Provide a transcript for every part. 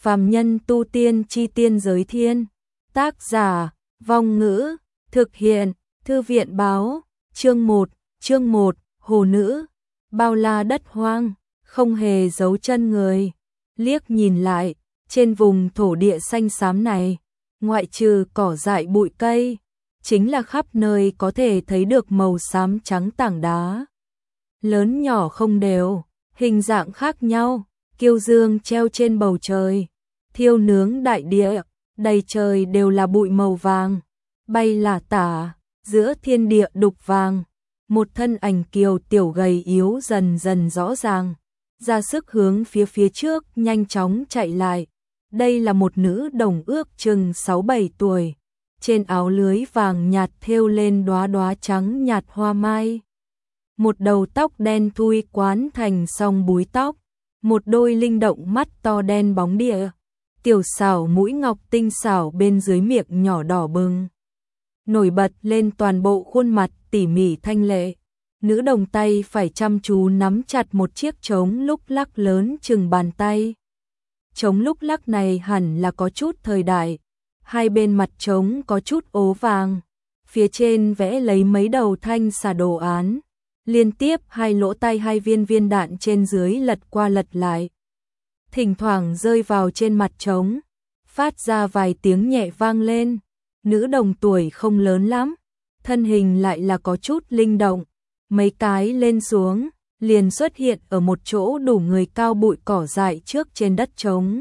Phàm nhân tu tiên chi tiên giới thiên. Tác giả, Vong Ngữ. Thực hiện, Thư viện báo. Chương 1, Hồ Nữ. Bao la đất hoang, không hề giấu chân người. Liếc nhìn lại, trên vùng thổ địa xanh xám này, ngoại trừ cỏ dại bụi cây, chính là khắp nơi có thể thấy được màu xám trắng tảng đá. Lớn nhỏ không đều, hình dạng khác nhau, kiêu dương treo trên bầu trời, thiêu nướng đại địa, đầy trời đều là bụi màu vàng, bay lả tả, giữa thiên địa đục vàng. Một thân ảnh kiều tiểu gầy yếu dần dần rõ ràng, ra sức hướng phía trước nhanh chóng chạy lại. Đây là một nữ đồng ước chừng 6-7 tuổi, trên áo lưới vàng nhạt thêu lên đóa đóa trắng nhạt hoa mai. Một đầu tóc đen thui quán thành song búi tóc, một đôi linh động mắt to đen bóng địa, tiểu xảo mũi ngọc tinh xảo bên dưới miệng nhỏ đỏ bừng, nổi bật lên toàn bộ khuôn mặt tỉ mỉ thanh lệ. Nữ đồng tay phải chăm chú nắm chặt một chiếc trống lúc lắc lớn chừng bàn tay. Trống lúc lắc này hẳn là có chút thời đại, hai bên mặt trống có chút ố vàng, phía trên vẽ lấy mấy đầu thanh xà đồ án, liên tiếp hai lỗ tay hai viên đạn trên dưới lật qua lật lại. Thỉnh thoảng rơi vào trên mặt trống, phát ra vài tiếng nhẹ vang lên. Nữ đồng tuổi không lớn lắm, thân hình lại là có chút linh động, mấy cái lên xuống, liền xuất hiện ở một chỗ đủ người cao bụi cỏ dại trước trên đất trống.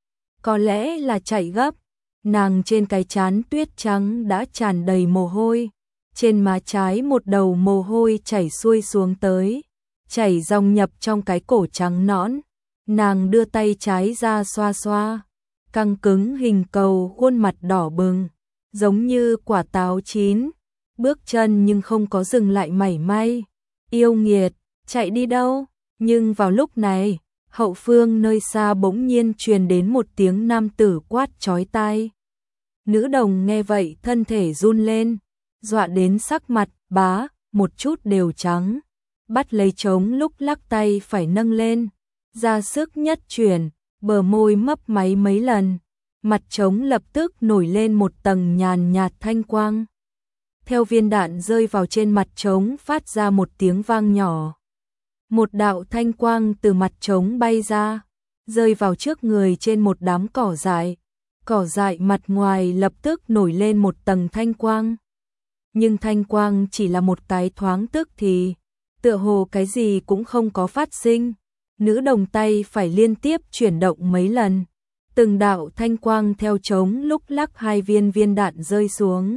Có lẽ là chạy gấp, nàng trên cái trán tuyết trắng đã tràn đầy mồ hôi, trên má trái một đầu mồ hôi chảy xuôi xuống tới, chảy dòng nhập trong cái cổ trắng nõn. Nàng đưa tay trái ra xoa xoa, căng cứng hình cầu, khuôn mặt đỏ bừng, giống như quả táo chín, bước chân nhưng không có dừng lại mảy may. Yêu nghiệt, chạy đi đâu? Nhưng vào lúc này, hậu phương nơi xa bỗng nhiên truyền đến một tiếng nam tử quát chói tai. Nữ đồng nghe vậy thân thể run lên, dọa đến sắc mặt bá một chút đều trắng, bắt lấy trống lúc lắc tay phải nâng lên, ra sức nhất chuyển, bờ môi mấp máy mấy lần, mặt trống lập tức nổi lên một tầng nhàn nhạt thanh quang. Theo viên đạn rơi vào trên mặt trống phát ra một tiếng vang nhỏ. Một đạo thanh quang từ mặt trống bay ra, rơi vào trước người trên một đám cỏ dại. Cỏ dại mặt ngoài lập tức nổi lên một tầng thanh quang. Nhưng thanh quang chỉ là một cái thoáng tức thì, tựa hồ cái gì cũng không có phát sinh. Nữ đồng tay phải liên tiếp chuyển động mấy lần. Từng đạo thanh quang theo trống lúc lắc hai viên đạn rơi xuống.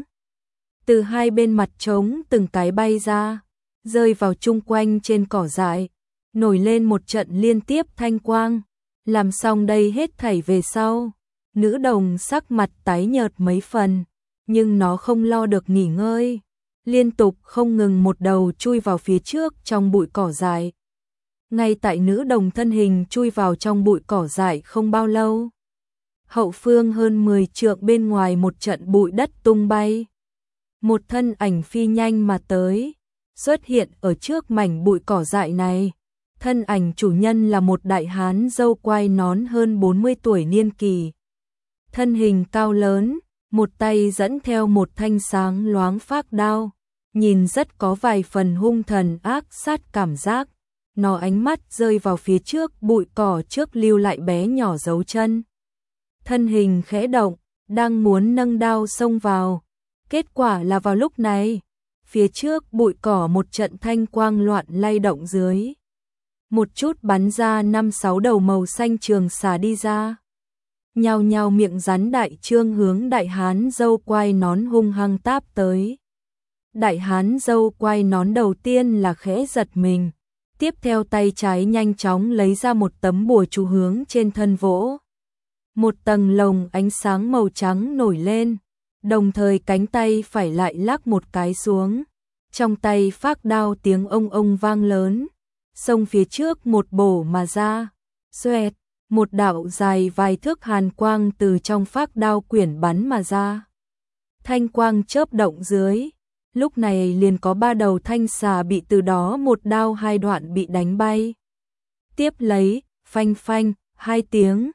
Từ hai bên mặt trống từng cái bay ra, rơi vào chung quanh trên cỏ dại, nổi lên một trận liên tiếp thanh quang. Làm xong đây hết thảy về sau, nữ đồng sắc mặt tái nhợt mấy phần, nhưng nó không lo được nghỉ ngơi, liên tục không ngừng một đầu chui vào phía trước trong bụi cỏ dại. Ngay tại nữ đồng thân hình chui vào trong bụi cỏ dại không bao lâu, hậu phương hơn 10 trượng bên ngoài một trận bụi đất tung bay. Một thân ảnh phi nhanh mà tới, xuất hiện ở trước mảnh bụi cỏ dại này. Thân ảnh chủ nhân là một đại hán râu quai nón hơn 40 tuổi niên kỳ. Thân hình cao lớn, một tay dẫn theo một thanh sáng loáng phác đao, nhìn rất có vài phần hung thần ác sát cảm giác. Nó ánh mắt rơi vào phía trước bụi cỏ trước lưu lại bé nhỏ dấu chân. Thân hình khẽ động, đang muốn nâng đao xông vào. Kết quả là vào lúc này, phía trước bụi cỏ một trận thanh quang loạn lay động dưới. Một chút bắn ra 5-6 đầu màu xanh trường xà đi ra. Nhao nhao miệng rắn đại trương hướng đại hán râu quai nón hung hăng táp tới. Đại hán râu quai nón đầu tiên là khẽ giật mình. Tiếp theo tay trái nhanh chóng lấy ra một tấm bùa chú hướng trên thân vỗ. Một tầng lồng ánh sáng màu trắng nổi lên. Đồng thời cánh tay phải lại lắc một cái xuống. Trong tay phác đao tiếng ông vang lớn. Xông phía trước một bổ mà ra. Xoẹt, một đạo dài vài thước hàn quang từ trong phác đao quyển bắn mà ra. Thanh quang chớp động dưới. Lúc này liền có 3 đầu thanh xà bị từ đó một đao hai đoạn bị đánh bay. Tiếp lấy, phanh phanh, 2 tiếng.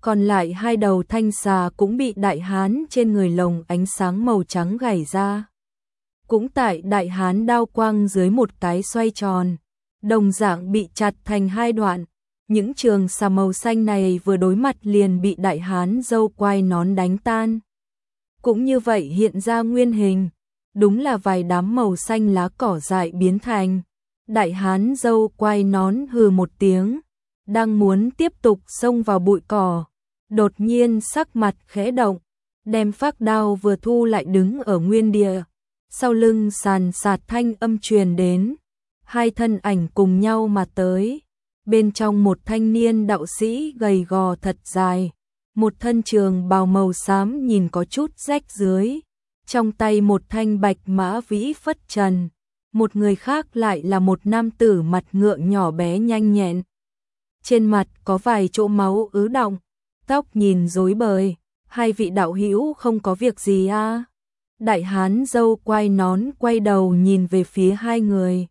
còn lại hai đầu thanh xà cũng bị đại hán trên người lồng ánh sáng màu trắng gảy ra. Cũng tại đại hán đao quang dưới một cái xoay tròn, đồng dạng bị chặt thành hai đoạn. Những trường xà màu xanh này vừa đối mặt liền bị đại hán râu quai nón đánh tan. Cũng như vậy hiện ra nguyên hình, đúng là vài đám màu xanh lá cỏ dại biến thành. Đại hán râu quai nón hừ một tiếng, đang muốn tiếp tục xông vào bụi cỏ, đột nhiên sắc mặt khẽ động, đem phác đao vừa thu lại đứng ở nguyên địa. Sau lưng sàn sạt thanh âm truyền đến, hai thân ảnh cùng nhau mà tới. Bên trong một thanh niên đạo sĩ gầy gò thật dài, một thân trường bào màu xám nhìn có chút rách rưới, trong tay một thanh bạch mã vĩ phất trần. Một người khác lại là một nam tử mặt ngựa nhỏ bé nhanh nhẹn. Trên mặt có vài chỗ máu ứ đọng, tóc nhìn rối bời. Hai vị đạo hữu không có việc gì à? Đại hán râu quai nón quay đầu nhìn về phía hai người.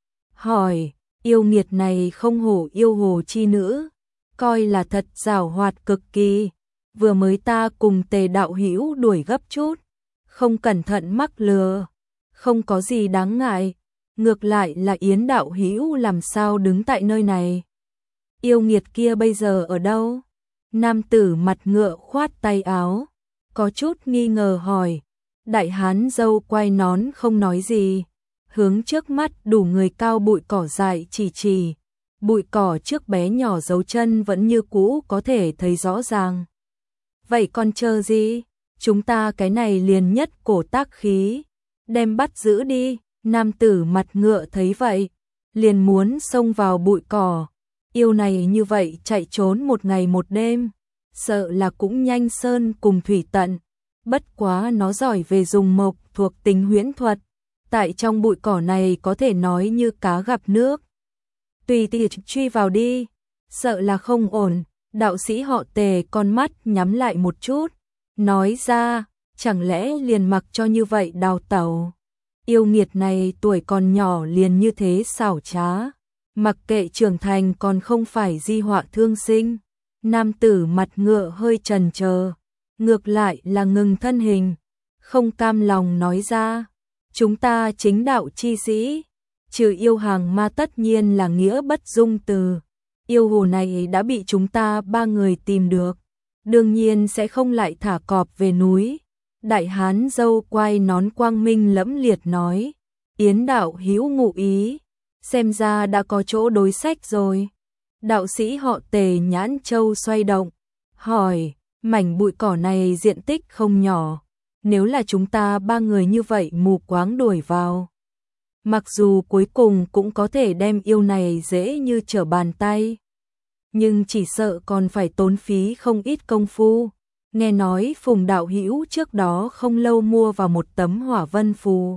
Hỏi, yêu nghiệt này không hổ yêu hồ chi nữ, coi là thật giảo hoạt cực kỳ. Vừa mới ta cùng Tề đạo hữu đuổi gấp chút, không cẩn thận mắc lừa, không có gì đáng ngại. Ngược lại là Yến đạo hữu làm sao đứng tại nơi này? Yêu nghiệt kia bây giờ ở đâu? Nam tử mặt ngựa khoát tay áo, có chút nghi ngờ hỏi. Đại hán râu quai nón không nói gì, hướng trước mắt đủ người cao bụi cỏ dại chỉ. Bụi cỏ trước bé nhỏ dấu chân vẫn như cũ có thể thấy rõ ràng. Vậy còn chờ gì? Chúng ta cái này liền nhất cổ tác khí, đem bắt giữ đi. Nam tử mặt ngựa thấy vậy, liền muốn xông vào bụi cỏ. Yêu này như vậy chạy trốn một ngày một đêm, sợ là cũng nhanh sơn cùng thủy tận. Bất quá nó giỏi về dùng mộc thuộc tính huyễn thuật, tại trong bụi cỏ này có thể nói như cá gặp nước. Tùy tiện truy vào đi, sợ là không ổn. Đạo sĩ họ Tề con mắt nhắm lại một chút, nói ra, chẳng lẽ liền mặc cho như vậy đào tẩu? Yêu nghiệt này tuổi còn nhỏ liền như thế xảo trá, mặc kệ trưởng thành còn không phải di họa thương sinh. Nam tử mặt ngựa hơi chần chờ, ngược lại là ngừng thân hình, không cam lòng nói ra, chúng ta chính đạo chi sĩ, trừ yêu hàng ma tất nhiên là nghĩa bất dung từ. Yêu hồ này đã bị chúng ta ba người tìm được, đương nhiên sẽ không lại thả cọp về núi. Đại hán râu quai nón quang minh lẫm liệt nói, Yến đạo hữu ngụ ý, xem ra đã có chỗ đối sách rồi. Đạo sĩ họ Tề nhãn châu xoay động, hỏi, mảnh bụi cỏ này diện tích không nhỏ, nếu là chúng ta ba người như vậy mù quáng đuổi vào, mặc dù cuối cùng cũng có thể đem yêu này dễ như trở bàn tay, nhưng chỉ sợ còn phải tốn phí không ít công phu. Nghe nói Phùng đạo hữu trước đó không lâu mua vào một tấm hỏa vân phù,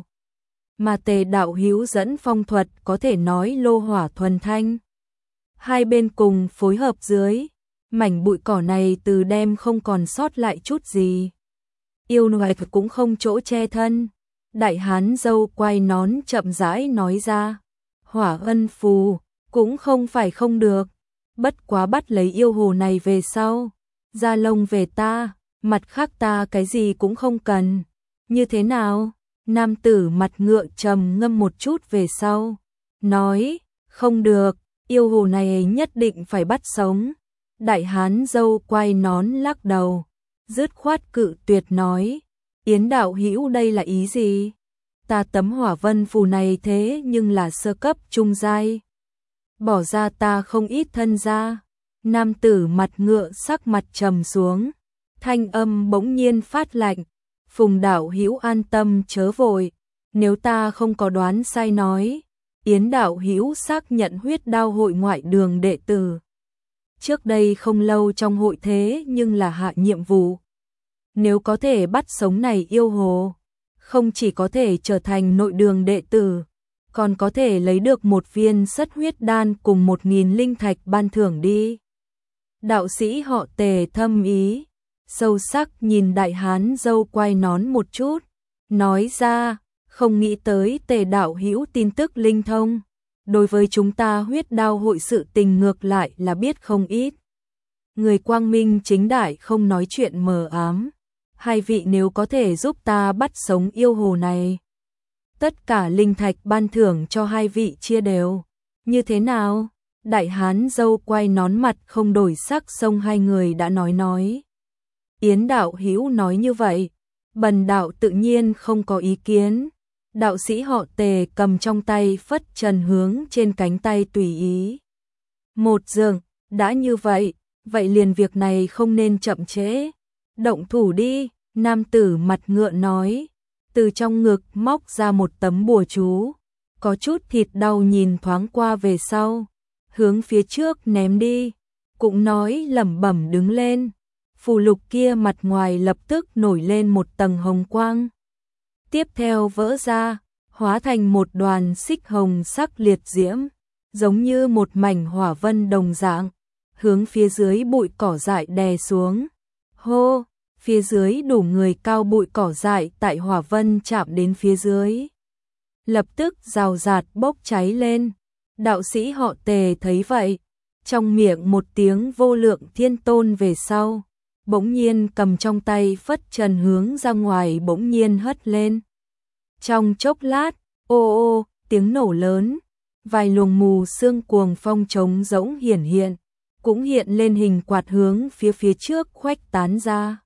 mà Tề đạo hữu dẫn phong thuật có thể nói lô hỏa thuần thanh. Hai bên cùng phối hợp dưới, mảnh bụi cỏ này từ đêm không còn sót lại chút gì. Yêu nuôi cũng không chỗ che thân. Đại hán râu quai nón chậm rãi nói ra, hỏa ân phù cũng không phải không được, bất quá bắt lấy yêu hồ này về sau, da lông về ta, mặt khác ta cái gì cũng không cần. Như thế nào? Nam tử mặt ngựa trầm ngâm một chút về sau, nói, không được, yêu hồ này nhất định phải bắt sống. Đại hán râu quai nón lắc đầu, dứt khoát cự tuyệt nói, Yến đạo hữu đây là ý gì? Ta tấm hỏa vân phù này thế nhưng là sơ cấp trung giai, bỏ ra ta không ít thân ra. Nam tử mặt ngựa sắc mặt trầm xuống, thanh âm bỗng nhiên phát lạnh, Phùng đạo hữu an tâm chớ vội, nếu ta không có đoán sai nói, Yến đạo hữu xác nhận huyết đao hội ngoại đường đệ tử. Trước đây không lâu trong hội thế nhưng là hạ nhiệm vụ. Nếu có thể bắt sống này yêu hồ, không chỉ có thể trở thành nội đường đệ tử, còn có thể lấy được một viên sất huyết đan cùng 1000 linh thạch ban thưởng đi. Đạo sĩ họ Tề thâm ý, sâu sắc nhìn đại hán râu quai nón một chút, nói ra, không nghĩ tới Tề đạo hữu tin tức linh thông, đối với chúng ta huyết đao hội sự tình ngược lại là biết không ít. người quang minh chính đại không nói chuyện mờ ám. Hai vị nếu có thể giúp ta bắt sống yêu hồ này, tất cả linh thạch ban thưởng cho hai vị chia đều. Như thế nào? Đại hán dâu quay nón mặt không đổi sắc xông hai người đã nói. Yến đạo hữu nói như vậy, bần đạo tự nhiên không có ý kiến. Đạo sĩ họ Tề cầm trong tay phất trần hướng trên cánh tay tùy ý. Một dường, đã như vậy, vậy liền việc này không nên chậm trễ. Động thủ đi, nam tử mặt ngựa nói, từ trong ngực móc ra một tấm bùa chú, có chút thịt đau nhìn thoáng qua về sau, hướng phía trước ném đi, cũng nói lẩm bẩm đứng lên. Phù lục kia mặt ngoài lập tức nổi lên một tầng hồng quang. Tiếp theo vỡ ra, hóa thành một đoàn xích hồng sắc liệt diễm, giống như một mảnh hỏa vân đồng dạng, hướng phía dưới bụi cỏ dại đè xuống. Hô, phía dưới đủ người cao bụi cỏ dại tại hỏa vân chạm đến phía dưới, lập tức rào rạt bốc cháy lên. Đạo sĩ họ Tề thấy vậy, trong miệng một tiếng vô lượng thiên tôn về sau, bỗng nhiên cầm trong tay phất trần hướng ra ngoài bỗng nhiên hất lên. Trong chốc lát, ô ô, tiếng nổ lớn, vài luồng mù sương cuồng phong trống rỗng hiển hiện, cũng hiện lên hình quạt hướng phía trước khuếch tán ra.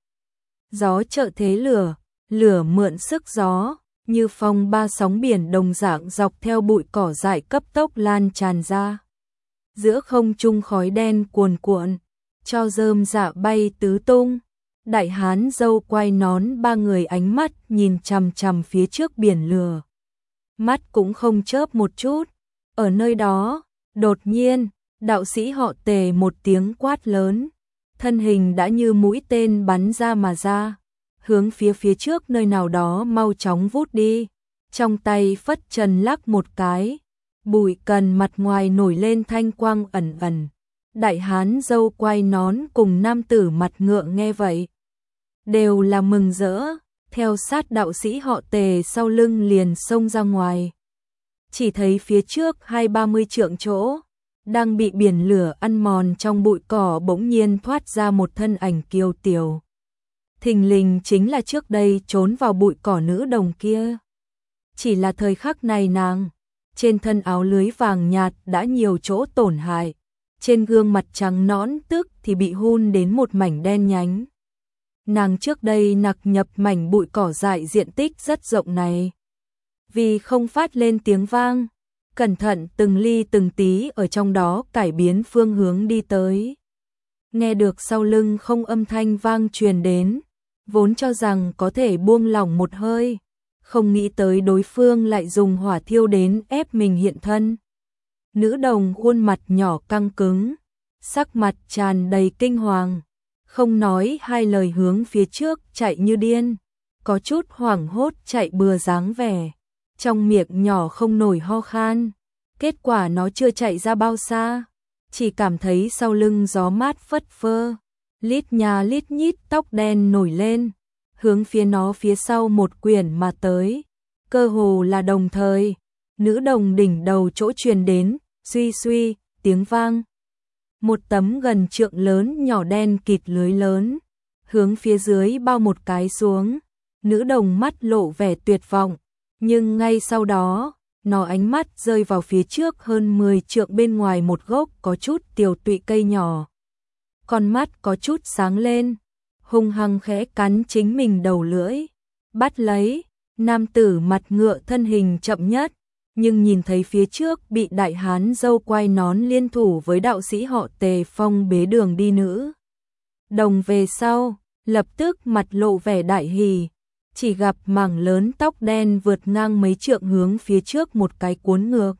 Gió trợ thế lửa, lửa mượn sức gió, như phong ba sóng biển đồng dạng dọc theo bụi cỏ dại cấp tốc lan tràn ra. Giữa không trung khói đen cuồn cuộn, cho rơm rạ bay tứ tung. Đại hán dâu quay nón ba người ánh mắt nhìn chằm chằm phía trước biển lửa. Mắt cũng không chớp một chút. Ở nơi đó, đột nhiên, đạo sĩ họ Tề một tiếng quát lớn. Thân hình đã như mũi tên bắn ra mà ra, hướng phía trước nơi nào đó mau chóng vút đi. Trong tay phất trần lắc một cái, bụi cần mặt ngoài nổi lên thanh quang ẩn ẩn. Đại hán dâu quay nón cùng nam tử mặt ngựa nghe vậy, đều là mừng rỡ, theo sát đạo sĩ họ Tề sau lưng liền xông ra ngoài. Chỉ thấy phía trước 20-30 trượng chỗ, đang bị biển lửa ăn mòn trong bụi cỏ bỗng nhiên thoát ra một thân ảnh kiêu tiểu. Thình lình chính là trước đây trốn vào bụi cỏ nữ đồng kia. Chỉ là thời khắc này nàng, trên thân áo lưới vàng nhạt đã nhiều chỗ tổn hại, trên gương mặt trắng nõn tức thì bị hun đến một mảnh đen nhánh. Nàng trước đây nặc nhập mảnh bụi cỏ dại diện tích rất rộng này, vì không phát lên tiếng vang, cẩn thận từng ly từng tí ở trong đó cải biến phương hướng đi tới. Nghe được sau lưng không âm thanh vang truyền đến, vốn cho rằng có thể buông lỏng một hơi, không nghĩ tới đối phương lại dùng hỏa thiêu đến ép mình hiện thân. Nữ đồng khuôn mặt nhỏ căng cứng, sắc mặt tràn đầy kinh hoàng, không nói hai lời hướng phía trước chạy như điên, có chút hoảng hốt chạy bừa dáng vẻ, trong miệng nhỏ không nổi ho khan. Kết quả nó chưa chạy ra bao xa, chỉ cảm thấy sau lưng gió mát phất phơ, lít nhà lít nhít tóc đen nổi lên, hướng phía nó phía sau một quyển mà tới, cơ hồ là đồng thời. Nữ đồng đỉnh đầu chỗ truyền đến, suy suy, tiếng vang. Một tấm gần trượng lớn nhỏ đen kịt lưới lớn, hướng phía dưới bao một cái xuống. Nữ đồng mắt lộ vẻ tuyệt vọng, nhưng ngay sau đó, nó ánh mắt rơi vào phía trước hơn 10 trượng bên ngoài một gốc có chút tiều tụy cây nhỏ. Con mắt có chút sáng lên, hung hăng khẽ cắn chính mình đầu lưỡi, bắt lấy. Nam tử mặt ngựa thân hình chậm nhất, nhưng nhìn thấy phía trước bị đại hán dâu quay nón liên thủ với đạo sĩ họ Tề phong bế đường đi nữ đồng về sau, lập tức mặt lộ vẻ đại hỉ, chỉ gặp mảng lớn tóc đen vượt ngang mấy trượng hướng phía trước một cái cuốn ngược,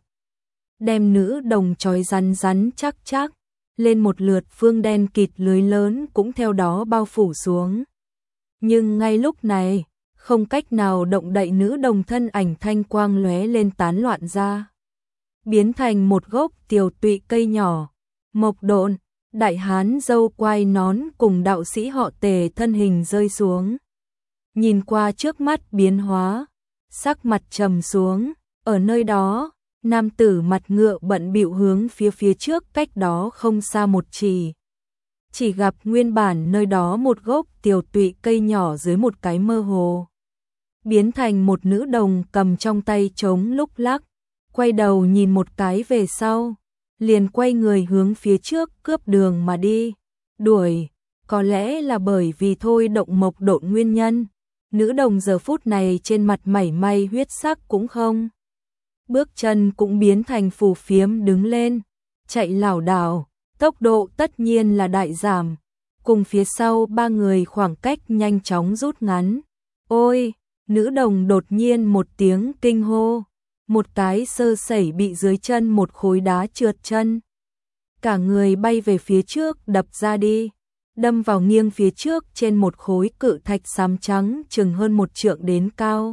đem nữ đồng trói rắn rắn chắc chắc, lên một lượt phương đen kịt lưới lớn cũng theo đó bao phủ xuống. Nhưng ngay lúc này, không cách nào động đậy, nữ đồng thân ảnh thanh quang lóe lên tán loạn ra, biến thành một gốc tiều tụy cây nhỏ. Mộc Độn, đại hán dâu quai nón cùng đạo sĩ họ Tề thân hình rơi xuống. Nhìn qua trước mắt biến hóa, sắc mặt trầm xuống, ở nơi đó, nam tử mặt ngựa bận bịu hướng phía trước cách đó không xa một chỉ chỉ gặp nguyên bản nơi đó một gốc tiều tụy cây nhỏ dưới một cái mơ hồ biến thành một nữ đồng cầm trong tay trống lúc lắc, quay đầu nhìn một cái về sau, liền quay người hướng phía trước cướp đường mà đi, đuổi, có lẽ là bởi vì thôi động mộc độn nguyên nhân, nữ đồng giờ phút này trên mặt mảy may huyết sắc cũng không. Bước chân cũng biến thành phù phiếm đứng lên, chạy lảo đảo, tốc độ tất nhiên là đại giảm, cùng phía sau ba người khoảng cách nhanh chóng rút ngắn. Ôi, nữ đồng đột nhiên một tiếng kinh hô, một cái sơ sẩy bị dưới chân một khối đá trượt chân. Cả người bay về phía trước đập ra đi, đâm vào nghiêng phía trước trên một khối cự thạch xám trắng chừng hơn 1 trượng đến cao.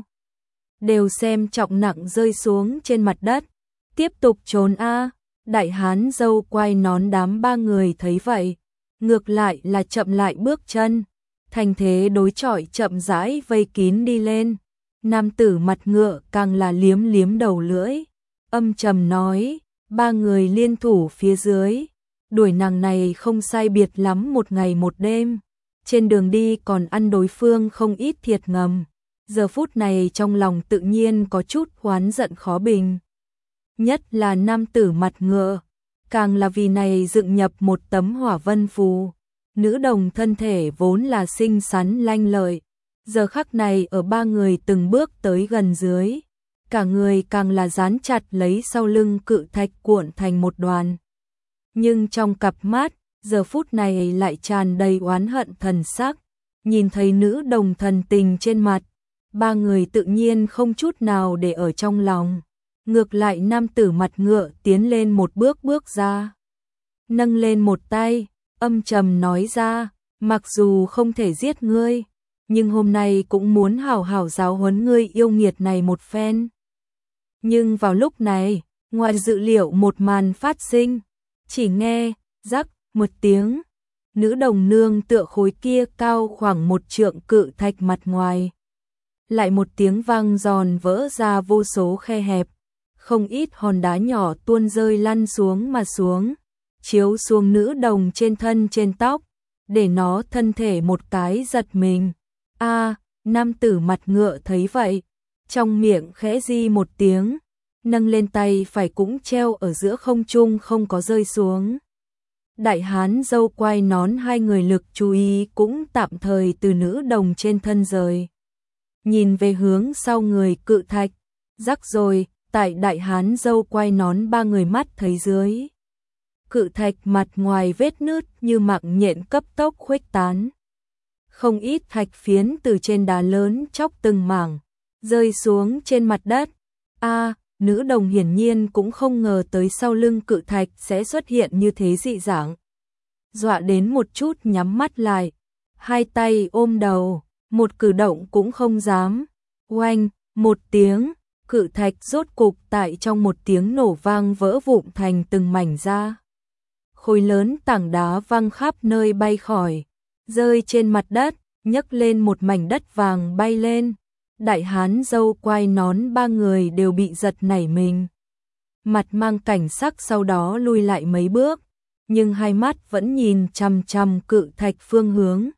Đều xem trọng nặng rơi xuống trên mặt đất, tiếp tục trốn a. Đại hán dâu quay nón đám ba người thấy vậy, ngược lại là chậm lại bước chân, thành thế đối chọi chậm rãi vây kín đi lên. Nam tử mặt ngựa càng là liếm liếm đầu lưỡi, âm trầm nói, ba người liên thủ phía dưới, đuổi nàng này không sai biệt lắm 1 ngày 1 đêm, trên đường đi còn ăn đối phương không ít thiệt ngầm, giờ phút này trong lòng tự nhiên có chút oán giận khó bình. Nhất là nam tử mặt ngựa, càng là vì này dựng nhập một tấm hỏa vân phù, nữ đồng thân thể vốn là xinh xắn lanh lợi, giờ khắc này ở ba người từng bước tới gần dưới, cả người càng là dán chặt lấy sau lưng cự thạch cuộn thành một đoàn. Nhưng trong cặp mắt, giờ phút này lại tràn đầy oán hận thần sắc, nhìn thấy nữ đồng thần tình trên mặt, ba người tự nhiên không chút nào để ở trong lòng. Ngược lại nam tử mặt ngựa tiến lên một bước bước ra, nâng lên một tay, âm trầm nói ra, mặc dù không thể giết ngươi, nhưng hôm nay cũng muốn hảo hảo giáo huấn ngươi yêu nghiệt này một phen. Nhưng vào lúc này, ngoài dự liệu một màn phát sinh, chỉ nghe, rắc, một tiếng, nữ đồng nương tựa khối kia cao khoảng 1 trượng cự thạch mặt ngoài. Lại một tiếng vang giòn vỡ ra vô số khe hẹp, không ít hòn đá nhỏ tuôn rơi lăn xuống mà xuống, chiếu xuống nữ đồng trên thân trên tóc, để nó thân thể một cái giật mình. A, nam tử mặt ngựa thấy vậy, trong miệng khẽ di một tiếng, nâng lên tay phải cũng treo ở giữa không trung không có rơi xuống. Đại hán dâu quai nón hai người lực chú ý cũng tạm thời từ nữ đồng trên thân rời. Nhìn về hướng sau người cự thạch, rắc rồi, tại đại hán dâu quai nón ba người mắt thấy dưới. Cự thạch mặt ngoài vết nứt như mạng nhện cấp tốc khuếch tán. Không ít thạch phiến từ trên đá lớn chóc từng mảng, rơi xuống trên mặt đất. A, nữ đồng hiển nhiên cũng không ngờ tới sau lưng cự thạch sẽ xuất hiện như thế dị dạng. Dọa đến một chút nhắm mắt lại, hai tay ôm đầu, một cử động cũng không dám. Oanh, một tiếng, cự thạch rốt cục tại trong một tiếng nổ vang vỡ vụn thành từng mảnh ra. Khối lớn tảng đá văng khắp nơi bay khỏi, rơi trên mặt đất, nhấc lên một mảnh đất vàng bay lên. Đại hán dâu quai nón ba người đều bị giật nảy mình. Mặt mang cảnh sắc sau đó lui lại mấy bước, nhưng hai mắt vẫn nhìn chằm chằm cự thạch phương hướng.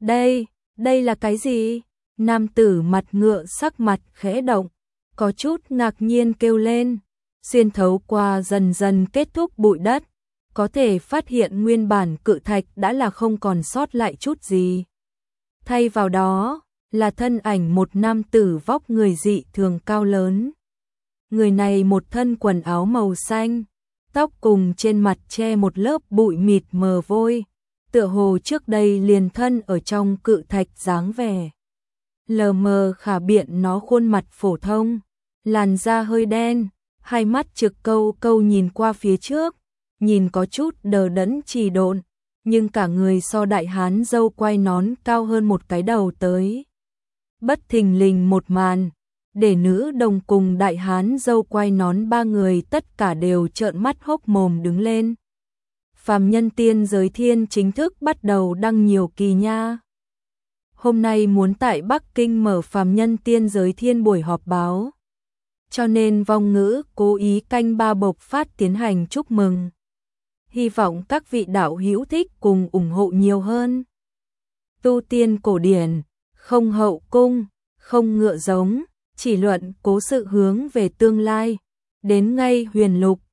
Đây là cái gì? Nam tử mặt ngựa sắc mặt khẽ động, có chút ngạc nhiên kêu lên, xuyên thấu qua dần dần kết thúc bụi đất, có thể phát hiện nguyên bản cự thạch đã là không còn sót lại chút gì. Thay vào đó, là thân ảnh một nam tử vóc người dị thường cao lớn. Người này một thân quần áo màu xanh, tóc cùng trên mặt che một lớp bụi mịt mờ vôi, tựa hồ trước đây liền thân ở trong cự thạch dáng vẻ. Lờ mờ khả biện nó khuôn mặt phổ thông, làn da hơi đen, hai mắt trực câu câu nhìn qua phía trước, nhìn có chút đờ đẫn trì độn, nhưng cả người so đại hán dâu quai nón cao hơn một cái đầu tới. Bất thình lình một màn, để nữ đồng cùng đại hán dâu quai nón ba người tất cả đều trợn mắt hốc mồm đứng lên. Phàm Nhân Tiên Giới Thiên chính thức bắt đầu đăng nhiều kỳ nha. Hôm nay muốn tại Bắc Kinh mở Phàm Nhân Tiên Giới Thiên buổi họp báo, cho nên Vong Ngữ cố ý canh ba bộc phát tiến hành chúc mừng. hy vọng các vị đạo hữu thích cùng ủng hộ nhiều hơn. Tu tiên cổ điển, không hậu cung, không ngựa giống, chỉ luận cố sự hướng về tương lai. Đến ngay Huyền Lục,